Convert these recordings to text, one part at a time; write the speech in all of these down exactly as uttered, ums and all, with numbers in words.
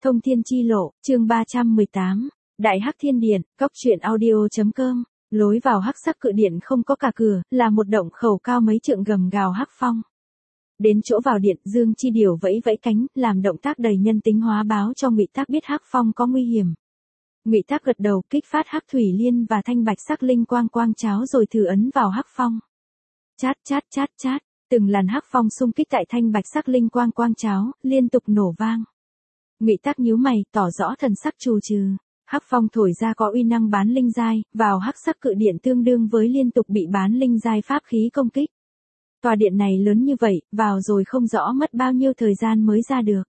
Thông thiên chi lộ, chương ba trăm mười tám, Đại Hắc Thiên Điện, cốc truyện audio.com, lối vào hắc sắc cự điện không có cả cửa, là một động khẩu cao mấy trượng gầm gào hắc phong. Đến chỗ vào điện, Dương Chi Điều vẫy vẫy cánh, làm động tác đầy nhân tính hóa báo cho Ngụy Tác biết hắc phong có nguy hiểm. Ngụy Tác gật đầu, kích phát hắc thủy liên và thanh bạch sắc linh quang quang cháo rồi thử ấn vào hắc phong. Chát chát chát chát, từng làn hắc phong xung kích tại thanh bạch sắc linh quang quang cháo, liên tục nổ vang. Ngụy Tác nhíu mày, tỏ rõ thần sắc trù trừ. Hắc phong thổi ra có uy năng bán linh giai, vào hắc sắc cự điện tương đương với liên tục bị bán linh giai pháp khí công kích. Tòa điện này lớn như vậy, vào rồi không rõ mất bao nhiêu thời gian mới ra được.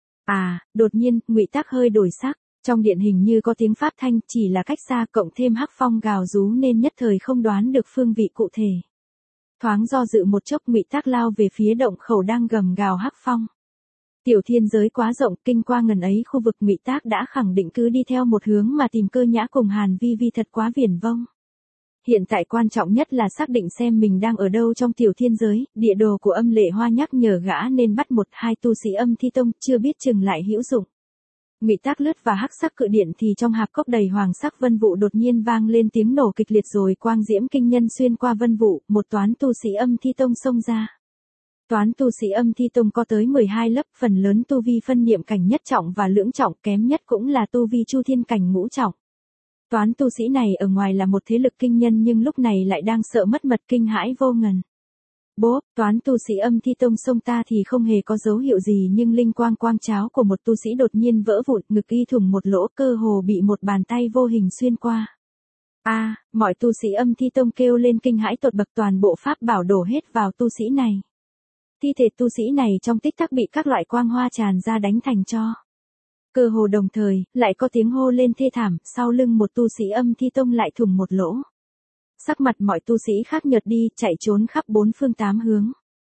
À, đột nhiên, Ngụy Tác hơi đổi sắc, trong điện hình như có tiếng pháp thanh, chỉ là cách xa cộng thêm hắc phong gào rú nên nhất thời không đoán được phương vị cụ thể. Thoáng do dự một chốc, Ngụy Tác lao về phía động khẩu đang gầm gào hắc phong. Tiểu thiên giới quá rộng, kinh qua ngần ấy khu vực, Ngụy Tác đã khẳng định cứ đi theo một hướng mà tìm Cơ Nhã cùng Hàn Vi Vi thật quá viển vông. Hiện tại quan trọng nhất là xác định xem mình đang ở đâu trong tiểu thiên giới, địa đồ của Âm Lệ Hoa nhắc nhở gã nên bắt một hai tu sĩ Âm Thi Tông, chưa biết chừng lại hữu dụng. Ngụy Tác lướt vào hắc sắc cự điện thì trong hạp cốc đầy hoàng sắc vân vụ đột nhiên vang lên tiếng nổ kịch liệt rồi quang diễm kinh nhân xuyên qua vân vụ, một toán tu sĩ Âm Thi Tông xông ra. Toán tu sĩ Âm Thi Tông có tới mười hai lớp, phần lớn tu vi phân niệm cảnh nhất trọng và lưỡng trọng, kém nhất cũng là tu vi chu thiên cảnh ngũ trọng. Toán tu sĩ này ở ngoài là một thế lực kinh nhân nhưng lúc này lại đang sợ mất mật, kinh hãi vô ngần. Bố, toán tu sĩ Âm Thi Tông xông ta thì không hề có dấu hiệu gì nhưng linh quang quang cháo của một tu sĩ đột nhiên vỡ vụn, ngực y thủng một lỗ, cơ hồ bị một bàn tay vô hình xuyên qua. A, à, mọi tu sĩ Âm Thi Tông kêu lên kinh hãi tột bậc, toàn bộ pháp bảo đổ hết vào tu sĩ này. Thi thể tu sĩ này trong tích tắc bị các loại quang hoa tràn ra đánh thành tro. Cơ hồ đồng thời, lại có tiếng hô lên thê thảm, sau lưng một tu sĩ Âm Thi Tông lại thủng một lỗ. Sắc mặt mọi tu sĩ khác nhợt đi, chạy trốn khắp bốn phương tám hướng.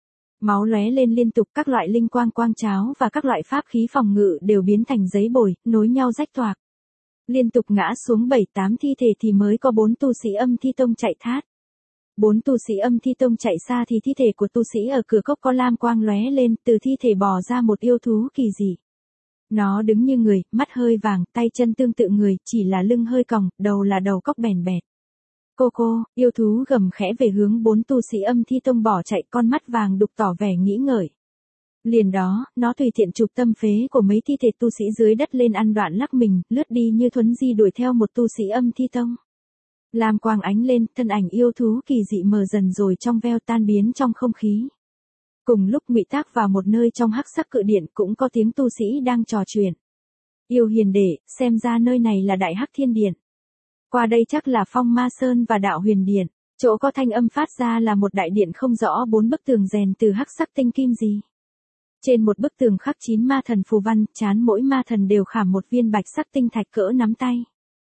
Máu lóe lên liên tục, các loại linh quang quang cháo và các loại pháp khí phòng ngự đều biến thành giấy bồi, nối nhau rách toạc. Liên tục ngã xuống bảy tám thi thể thì mới có bốn tu sĩ Âm Thi Tông chạy thoát. Bốn tu sĩ Âm Thi Tông chạy xa thì thi thể của tu sĩ ở cửa cốc có lam quang lóe lên, từ thi thể bò ra một yêu thú kỳ dị. Nó đứng như người, mắt hơi vàng, tay chân tương tự người, chỉ là lưng hơi còng, đầu là đầu cóc bèn bẹt. Cô cô, yêu thú gầm khẽ về hướng bốn tu sĩ Âm Thi Tông bỏ chạy, con mắt vàng đục tỏ vẻ nghĩ ngợi. Liền đó, nó tùy tiện chụp tâm phế của mấy thi thể tu sĩ dưới đất lên ăn đoạn lắc mình, lướt đi như thuấn di đuổi theo một tu sĩ Âm Thi Tông. Lam quang ánh lên, thân ảnh yêu thú kỳ dị mờ dần rồi trong veo tan biến trong không khí. Cùng lúc Ngụy Tác vào một nơi trong hắc sắc cự điện cũng có tiếng tu sĩ đang trò chuyện. Yêu hiền đệ, xem ra nơi này là Đại Hắc Thiên Điện. Qua đây chắc là Phong Ma Sơn và Đạo Huyền Điện, chỗ có thanh âm phát ra là một đại điện không rõ bốn bức tường rèn từ hắc sắc tinh kim gì. Trên một bức tường khắc chín ma thần phù văn, trán mỗi ma thần đều khảm một viên bạch sắc tinh thạch cỡ nắm tay.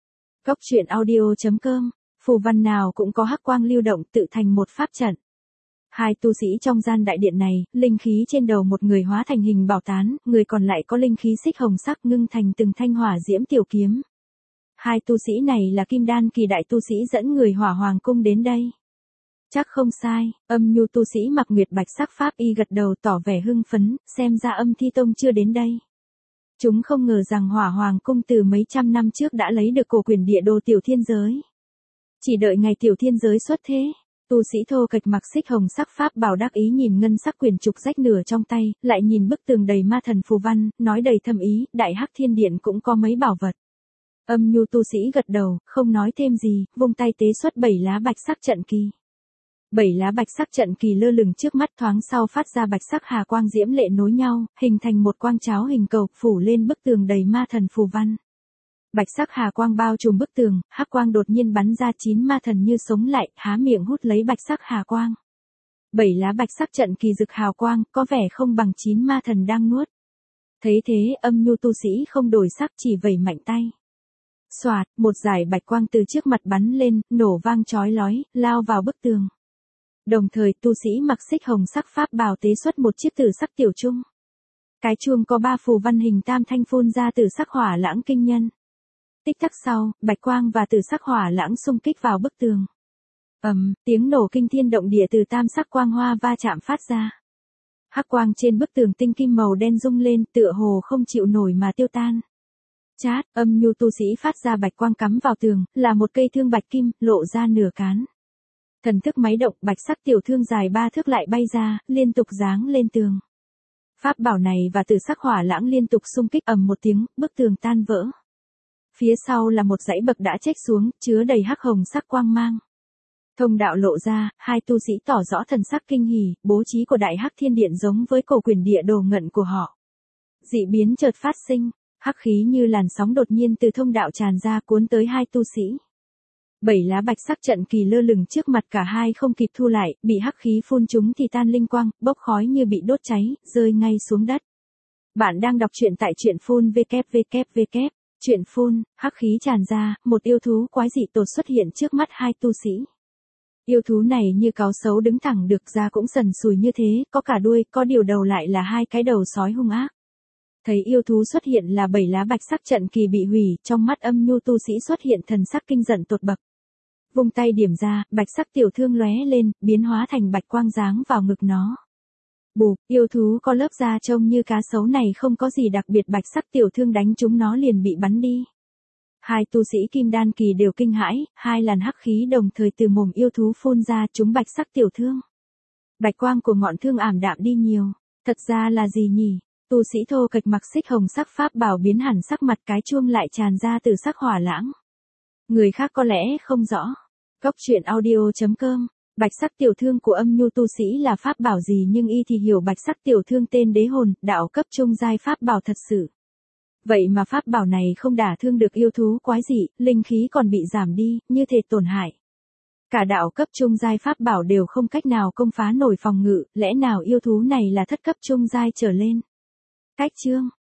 Cốc truyện audio.com, phù văn nào cũng có hắc quang lưu động tự thành một pháp trận. Hai tu sĩ trong gian đại điện này, linh khí trên đầu một người hóa thành hình bảo tán, người còn lại có linh khí xích hồng sắc ngưng thành từng thanh hỏa diễm tiểu kiếm. Hai tu sĩ này là Kim Đan kỳ đại tu sĩ dẫn người Hỏa Hoàng cung đến đây. Chắc không sai, Âm Nhu tu sĩ mặc nguyệt bạch sắc pháp y gật đầu tỏ vẻ hưng phấn, xem ra Âm Thi Tông chưa đến đây. Chúng không ngờ rằng Hỏa Hoàng cung từ mấy trăm năm trước đã lấy được cổ quyển địa đồ tiểu thiên giới. Chỉ đợi ngày tiểu thiên giới xuất thế. Tu sĩ thô kệch mặc xích hồng sắc pháp bảo đắc ý nhìn ngân sắc quyển trục rách nửa trong tay, lại nhìn bức tường đầy ma thần phù văn, nói đầy thâm ý, Đại Hắc Thiên Điện cũng có mấy bảo vật. Âm Nhu tu sĩ gật đầu, không nói thêm gì, vung tay tế xuất bảy lá bạch sắc trận kỳ. Bảy lá bạch sắc trận kỳ lơ lửng trước mắt, thoáng sau phát ra bạch sắc hà quang diễm lệ nối nhau, hình thành một quang cháo hình cầu, phủ lên bức tường đầy ma thần phù văn. Bạch sắc hà quang bao trùm bức tường, hắc quang đột nhiên bắn ra, chín ma thần như sống lại, há miệng hút lấy bạch sắc hà quang. Bảy lá bạch sắc trận kỳ rực hào quang, có vẻ không bằng chín ma thần đang nuốt. Thấy thế, Âm Nhu tu sĩ không đổi sắc, chỉ vẩy mạnh tay. Xoạt, một dải bạch quang từ trước mặt bắn lên, nổ vang chói lói, lao vào bức tường. Đồng thời, tu sĩ mặc xích hồng sắc pháp bào tế xuất một chiếc tử sắc tiểu chung. Cái chuông có ba phù văn hình tam thanh phun ra tử sắc hỏa lãng kinh nhân. Tích tắc sau, bạch quang và tử sắc hỏa lãng xung kích vào bức tường. Ầm, um, tiếng nổ kinh thiên động địa từ tam sắc quang hoa va chạm phát ra. Hắc quang trên bức tường tinh kim màu đen rung lên, tựa hồ không chịu nổi mà tiêu tan. Chát, âm nhu tu sĩ phát ra bạch quang cắm vào tường, là một cây thương bạch kim, lộ ra nửa cán. Thần thức máy động, bạch sắc tiểu thương dài ba thước lại bay ra, liên tục giáng lên tường. Pháp bảo này và tử sắc hỏa lãng liên tục xung kích, ầm một tiếng, bức tường tan vỡ. Phía sau là một dãy bậc đã chếch xuống, chứa đầy hắc hồng sắc quang mang. Thông đạo lộ ra, hai tu sĩ tỏ rõ thần sắc kinh hỉ, bố trí của Đại Hắc Thiên Điện giống với cổ quyền địa đồ ngận của họ. Dị biến chợt phát sinh, hắc khí như làn sóng đột nhiên từ thông đạo tràn ra cuốn tới hai tu sĩ. Bảy lá bạch sắc trận kỳ lơ lửng trước mặt cả hai không kịp thu lại, bị hắc khí phun chúng thì tan linh quang, bốc khói như bị đốt cháy, rơi ngay xuống đất. Bạn đang đọc truyện tại truyện phun vê kép vê kép vê kép. Truyện phun, hắc khí tràn ra, một yêu thú quái dị tột xuất hiện trước mắt hai tu sĩ. Yêu thú này như cáo sấu đứng thẳng được ra cũng sần sùi như thế, có cả đuôi, có điều đầu lại là hai cái đầu sói hung ác. Thấy yêu thú xuất hiện là bảy lá bạch sắc trận kỳ bị hủy, trong mắt âm nhu tu sĩ xuất hiện thần sắc kinh giận tột bậc. Vung tay điểm ra, bạch sắc tiểu thương lóe lên, biến hóa thành bạch quang giáng vào ngực nó. Bụp, yêu thú có lớp da trông như cá sấu này không có gì đặc biệt, bạch sắc tiểu thương đánh chúng nó liền bị bắn đi. Hai tu sĩ kim đan kỳ đều kinh hãi, hai làn hắc khí đồng thời từ mồm yêu thú phun ra trúng bạch sắc tiểu thương. Bạch quang của ngọn thương ảm đạm đi nhiều, thật ra là gì nhỉ? Tu sĩ thô kịch mặc xích hồng sắc pháp bảo biến hẳn sắc mặt, cái chuông lại tràn ra từ sắc hỏa lãng. Người khác có lẽ không rõ. Góc truyện audio chấm com. Bạch sắc tiểu thương của âm nhu tu sĩ là pháp bảo gì, nhưng y thì hiểu bạch sắc tiểu thương tên đế hồn, đạo cấp trung giai pháp bảo thật sự. Vậy mà pháp bảo này không đả thương được yêu thú quái dị, linh khí còn bị giảm đi, như thể tổn hại. Cả đạo cấp trung giai pháp bảo đều không cách nào công phá nổi phòng ngự, lẽ nào yêu thú này là thất cấp trung giai trở lên? Cách chương